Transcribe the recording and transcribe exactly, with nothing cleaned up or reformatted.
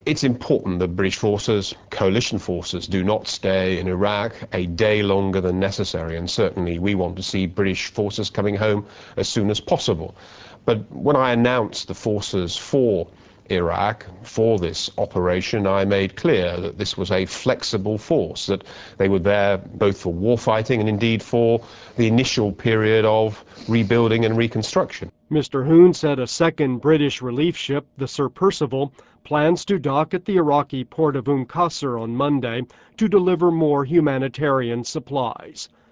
It's important that British forces, coalition forces, do not stay in Iraq a day longer than necessary, and certainly we want to see British forces coming home as soon as possible. But when I announced the forces for Iraq, for this operation, I made clear that this was a flexible force, that they were there both for warfighting and indeed for the initial period of rebuilding and reconstruction. Mister Hoon said a second British relief ship, the Sir Percival, plans to dock at the Iraqi port of Umm Qasr on Monday to deliver more humanitarian supplies.